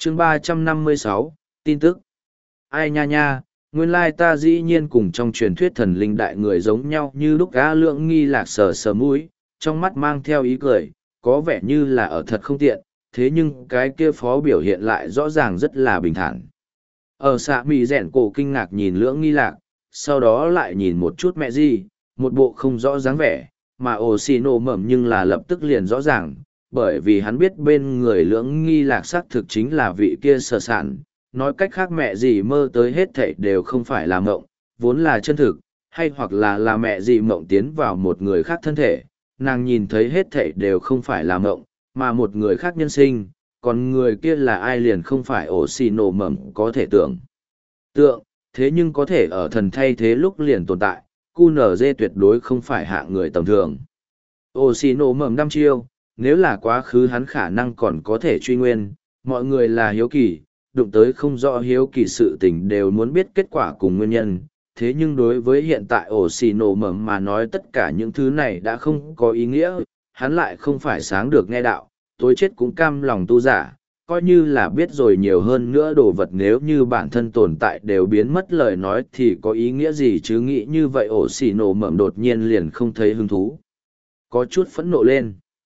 chương 356, tin tức. Ai nha nha, nguyên lai ta dĩ nhiên cùng trong truyền thuyết thần linh đại người giống nhau, như lúc Á Lượng Nghi Lạc sờ sờ mũi, trong mắt mang theo ý cười, có vẻ như là ở thật không tiện, thế nhưng cái kia phó biểu hiện lại rõ ràng rất là bình thản. Ở xạ mì rẻn cổ kinh ngạc nhìn Lưỡng Nghi Lạc, sau đó lại nhìn một chút mẹ gì, một bộ không rõ dáng vẻ, mà ổ xì nổ mẩm nhưng là lập tức liền rõ ràng, bởi vì hắn biết bên người Lưỡng Nghi Lạc xác thực chính là vị kia sở sản, nói cách khác mẹ gì mơ tới hết thảy đều không phải là mộng, vốn là chân thực, hay hoặc là mẹ gì mộng tiến vào một người khác thân thể, nàng nhìn thấy hết thảy đều không phải là mộng, mà một người khác nhân sinh, còn người kia là ai liền không phải ổ xì nổ mẩm có thể tưởng tượng, thế nhưng có thể ở thần thay thế lúc liền tồn tại, QNZ tuyệt đối không phải hạ người tầm thường. Ổ xì nổ mẩm 5 chiêu, nếu là quá khứ hắn khả năng còn có thể truy nguyên, mọi người là hiếu kỳ, đụng tới không rõ hiếu kỳ sự tình đều muốn biết kết quả cùng nguyên nhân. Thế nhưng đối với hiện tại ổ xì nổ mầm mà nói tất cả những thứ này đã không có ý nghĩa, hắn lại không phải sáng được nghe đạo, tối chết cũng cam lòng tu giả, coi như là biết rồi nhiều hơn nữa đồ vật nếu như bản thân tồn tại đều biến mất lời nói thì có ý nghĩa gì chứ, nghĩ như vậy ổ xì nổ mầm đột nhiên liền không thấy hứng thú. Có chút phẫn nộ lên.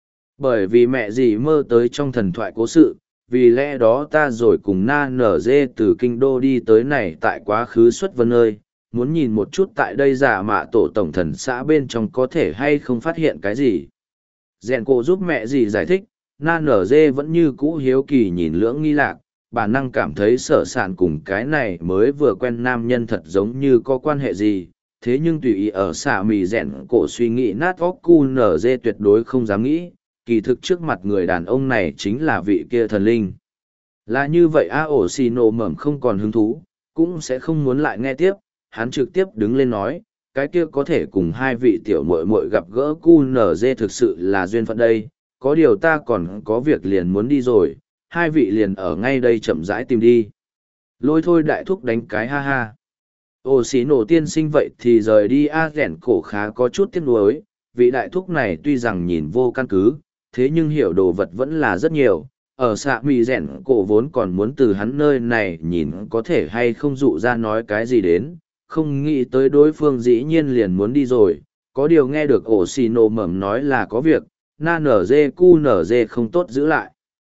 Bởi vì mẹ gì mơ tới trong thần thoại cố sự, vì lẽ đó ta rồi cùng na nở dê từ kinh đô đi tới này tại quá khứ xuất vân ơi, muốn nhìn một chút tại đây giả mạ tổ tổng thần xã bên trong có thể hay không phát hiện cái gì. Rèn cổ giúp mẹ gì giải thích, na nở dê vẫn như cũ hiếu kỳ nhìn Lưỡng Nghi Lạc, bản năng cảm thấy sở sản cùng cái này mới vừa quen nam nhân thật giống như có quan hệ gì, thế nhưng tùy ý ở xạ mì rèn cổ suy nghĩ nát óc cu nở dê tuyệt đối không dám nghĩ, kỳ thực trước mặt người đàn ông này chính là vị kia thần linh. Là như vậy a ổ xì nổ mẩm không còn hứng thú, cũng sẽ không muốn lại nghe tiếp, hắn trực tiếp đứng lên nói, cái kia có thể cùng hai vị tiểu muội muội gặp gỡ QNZ thực sự là duyên phận đây, có điều ta còn có việc liền muốn đi rồi, hai vị liền ở ngay đây chậm rãi tìm đi. Lôi thôi đại thúc đánh cái ha ha. Ổ xì nổ tiên sinh vậy thì rời đi a rẻn cổ khá có chút tiếc nuối, vị đại thúc này tuy rằng nhìn vô căn cứ, thế nhưng hiểu đồ vật vẫn là rất nhiều. Ở xạ mì rẻn cổ vốn còn muốn từ hắn nơi này nhìn có thể hay không dụ ra nói cái gì đến, không nghĩ tới đối phương dĩ nhiên liền muốn đi rồi, có điều nghe được ổ xì nổ mẩm nói là có việc, na nở dê cu nở dê không tốt giữ lại.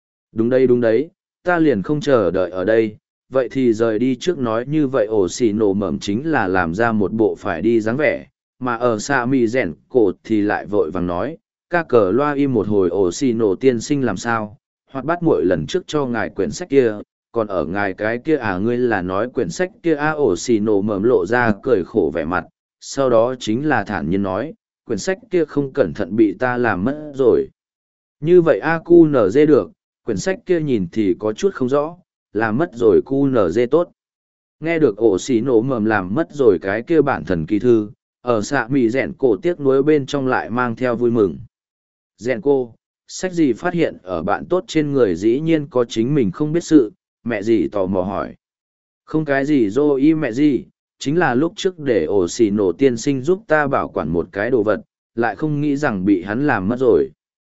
Đúng đấy, ta liền không chờ đợi ở đây, vậy thì rời đi trước nói như vậy ổ xì nổ mẩm chính là làm ra một bộ phải đi dáng vẻ, mà ở xạ mì rẻn cổ thì lại vội vàng nói, ca cờ loa im một hồi ổ xì nổ tiên sinh làm sao, hoặc bắt muội lần trước cho ngài quyển sách kia, còn ở ngài cái kia à ngươi là nói quyển sách kia à ổ xì nổ mầm lộ ra cười khổ vẻ mặt, sau đó chính là thản nhiên nói, quyển sách kia không cẩn thận bị ta làm mất rồi. Như vậy a cu nở dê được, quyển sách kia nhìn thì có chút không rõ, làm mất rồi cu nở dê tốt. Nghe được ổ xì nổ mầm làm mất rồi cái kia bản thần kỳ thư, ở xạ mì rèn cổ tiếc nuối bên trong lại mang theo vui mừng. Rèn cô, sách gì phát hiện ở bạn tốt trên người dĩ nhiên có chính mình không biết sự, mẹ gì tò mò hỏi. Không cái gì dô y mẹ gì, chính là lúc trước để ổ xì nổ tiên sinh giúp ta bảo quản một cái đồ vật, lại không nghĩ rằng bị hắn làm mất rồi.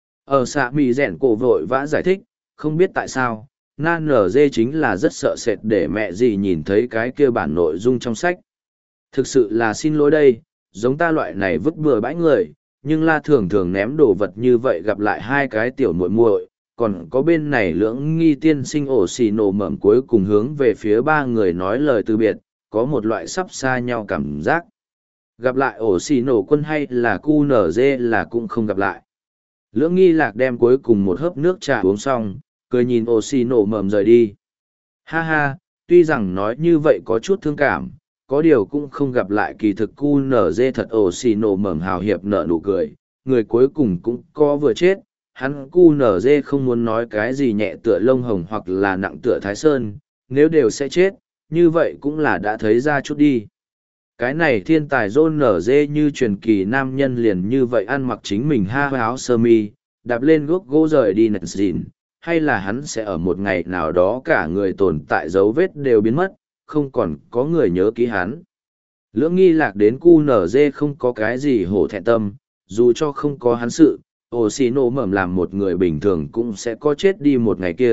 Ở xạ mì rèn cổ vội vã giải thích, không biết tại sao, nan nở dê chính là rất sợ sệt để mẹ gì nhìn thấy cái kia bản nội dung trong sách. Thực sự là xin lỗi đây, giống ta loại này vứt bừa bãi người, nhưng la thường thường ném đồ vật như vậy gặp lại hai cái tiểu muội muội, còn có bên này Lưỡng Nghi tiên sinh ổ xì nổ mẩm cuối cùng hướng về phía ba người nói lời từ biệt, có một loại sắp xa nhau cảm giác. Gặp lại ổ xì nổ quân hay là cu nở dê là cũng không gặp lại. Lưỡng Nghi Lạc đem cuối cùng một hớp nước trà uống xong, cười nhìn ổ xì nổ mẩm rời đi. Ha ha, tuy rằng nói như vậy có chút thương cảm, có điều cũng không gặp lại, kỳ thực cu nở dê thật ổ xì nổ mẩm hào hiệp nở nụ cười, người cuối cùng cũng có vừa chết, hắn cu nở dê không muốn nói cái gì nhẹ tựa lông hồng hoặc là nặng tựa thái sơn, nếu đều sẽ chết, như vậy cũng là đã thấy ra chút đi. Cái này thiên tài rôn nở dê như truyền kỳ nam nhân liền như vậy ăn mặc chính mình ha áo sơ mi, đạp lên guốc gỗ rời đi nạch dìn, hay là hắn sẽ ở một ngày nào đó cả người tồn tại dấu vết đều biến mất, không còn có người nhớ ký hắn. Lưỡng Nghi Lạc đến cu nở dê không có cái gì hổ thẹn tâm, dù cho không có hắn sự, ổ xì nổ mẩm làm một người bình thường cũng sẽ có chết đi một ngày kia,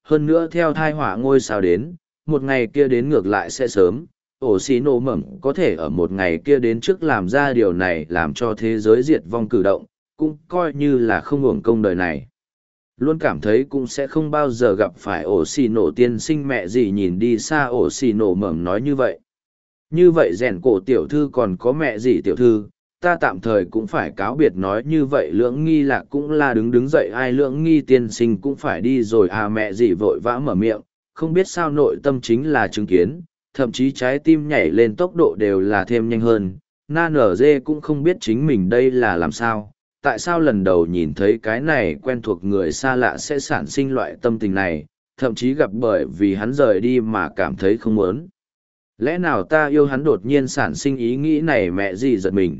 hơn nữa theo thai họa ngôi sao đến, một ngày kia đến ngược lại sẽ sớm, ổ xì nổ mẩm có thể ở một ngày kia đến trước làm ra điều này làm cho thế giới diệt vong cử động, cũng coi như là không hưởng công đời này. Luôn cảm thấy cũng sẽ không bao giờ gặp phải ổ xì nổ tiên sinh mẹ gì nhìn đi xa ổ xì nổ mẩm nói như vậy. Như vậy rèn cổ tiểu thư còn có mẹ gì tiểu thư, ta tạm thời cũng phải cáo biệt nói như vậy lưỡng nghi lạc cũng là đứng dậy ai lưỡng nghi tiên sinh cũng phải đi rồi à mẹ gì vội vã mở miệng, không biết sao nội tâm chính là chứng kiến, thậm chí trái tim nhảy lên tốc độ đều là thêm nhanh hơn, na nở dê cũng không biết chính mình đây là làm sao, tại sao lần đầu nhìn thấy cái này quen thuộc người xa lạ sẽ sản sinh loại tâm tình này, thậm chí gặp bởi vì hắn rời đi mà cảm thấy không muốn. Lẽ nào ta yêu hắn đột nhiên sản sinh ý nghĩ này mẹ gì giật mình.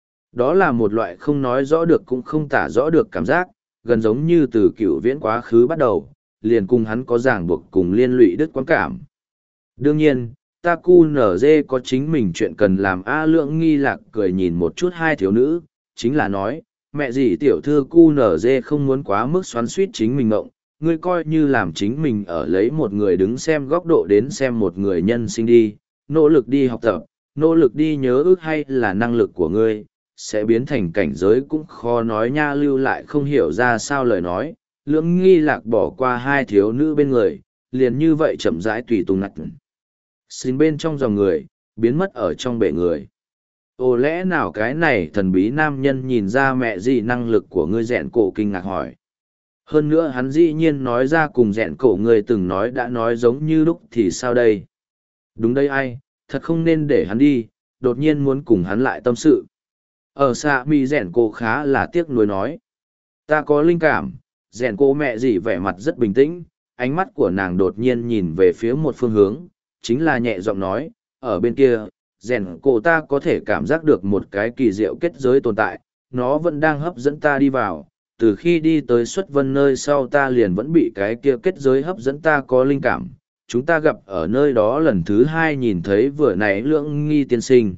Đó là một loại không nói rõ được cũng không tả rõ được cảm giác, gần giống như từ cựu viễn quá khứ bắt đầu, liền cùng hắn có ràng buộc cùng liên lụy đứt quãng cảm. Đương nhiên, ta cu nở dê có chính mình chuyện cần làm a lượng nghi lạc cười nhìn một chút hai thiếu nữ, chính là nói, mẹ gì tiểu thư cu nở dê không muốn quá mức xoắn suýt chính mình ngộng, ngươi coi như làm chính mình ở lấy một người đứng xem góc độ đến xem một người nhân sinh đi, nỗ lực đi học tập, nỗ lực đi nhớ ước hay là năng lực của ngươi, sẽ biến thành cảnh giới cũng khó nói nha lưu lại không hiểu ra sao lời nói, lưỡng nghi lạc bỏ qua hai thiếu nữ bên người, liền như vậy chậm rãi tùy tùng nặt. Xin bên trong dòng người, biến mất ở trong bể người. Ồ lẽ nào cái này thần bí nam nhân nhìn ra mẹ gì năng lực của ngươi rèn cổ kinh ngạc hỏi. Hơn nữa hắn dĩ nhiên nói ra cùng rèn cổ người từng nói đã nói giống như lúc thì sao đây? Đúng đây ai, thật không nên để hắn đi, đột nhiên muốn cùng hắn lại tâm sự. Ở xa mi rèn cổ khá là tiếc nuối nói. Ta có linh cảm, rèn cổ mẹ gì vẻ mặt rất bình tĩnh, ánh mắt của nàng đột nhiên nhìn về phía một phương hướng, chính là nhẹ giọng nói, ở bên kia, rèn cổ ta có thể cảm giác được một cái kỳ diệu kết giới tồn tại, nó vẫn đang hấp dẫn ta đi vào, từ khi đi tới xuất vân nơi sau ta liền vẫn bị cái kia kết giới hấp dẫn ta có linh cảm, chúng ta gặp ở nơi đó lần thứ hai nhìn thấy vừa nãy lưỡng nghi tiên sinh.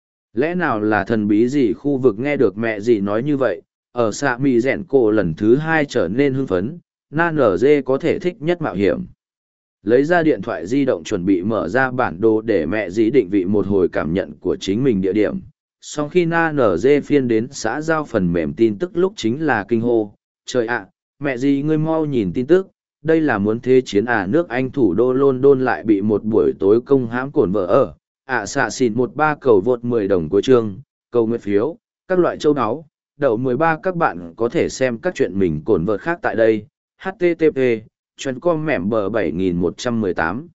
Lẽ nào là thần bí gì khu vực nghe được mẹ gì nói như vậy, ở xạ mì rèn cổ lần thứ hai trở nên hưng phấn, na nở dê có thể thích nhất mạo hiểm. Lấy ra điện thoại di động chuẩn bị mở ra bản đồ để mẹ dĩ định vị một hồi cảm nhận của chính mình địa điểm. Sau khi na nở dê phiên đến xã giao phần mềm tin tức lúc chính là kinh hô. Trời ạ, mẹ dĩ ngươi mau nhìn tin tức, đây là muốn thế chiến nước Anh thủ đô London lại bị một buổi tối công hãm cổn vợ ở. Xạ xịn 13 cầu vượt 10 đồng của chương, cầu nguyện phiếu, các loại châu áo. Đậu 13 các bạn có thể xem các chuyện mình cổn vợt khác tại đây. HTTP chuyến com mẻm bờ 7118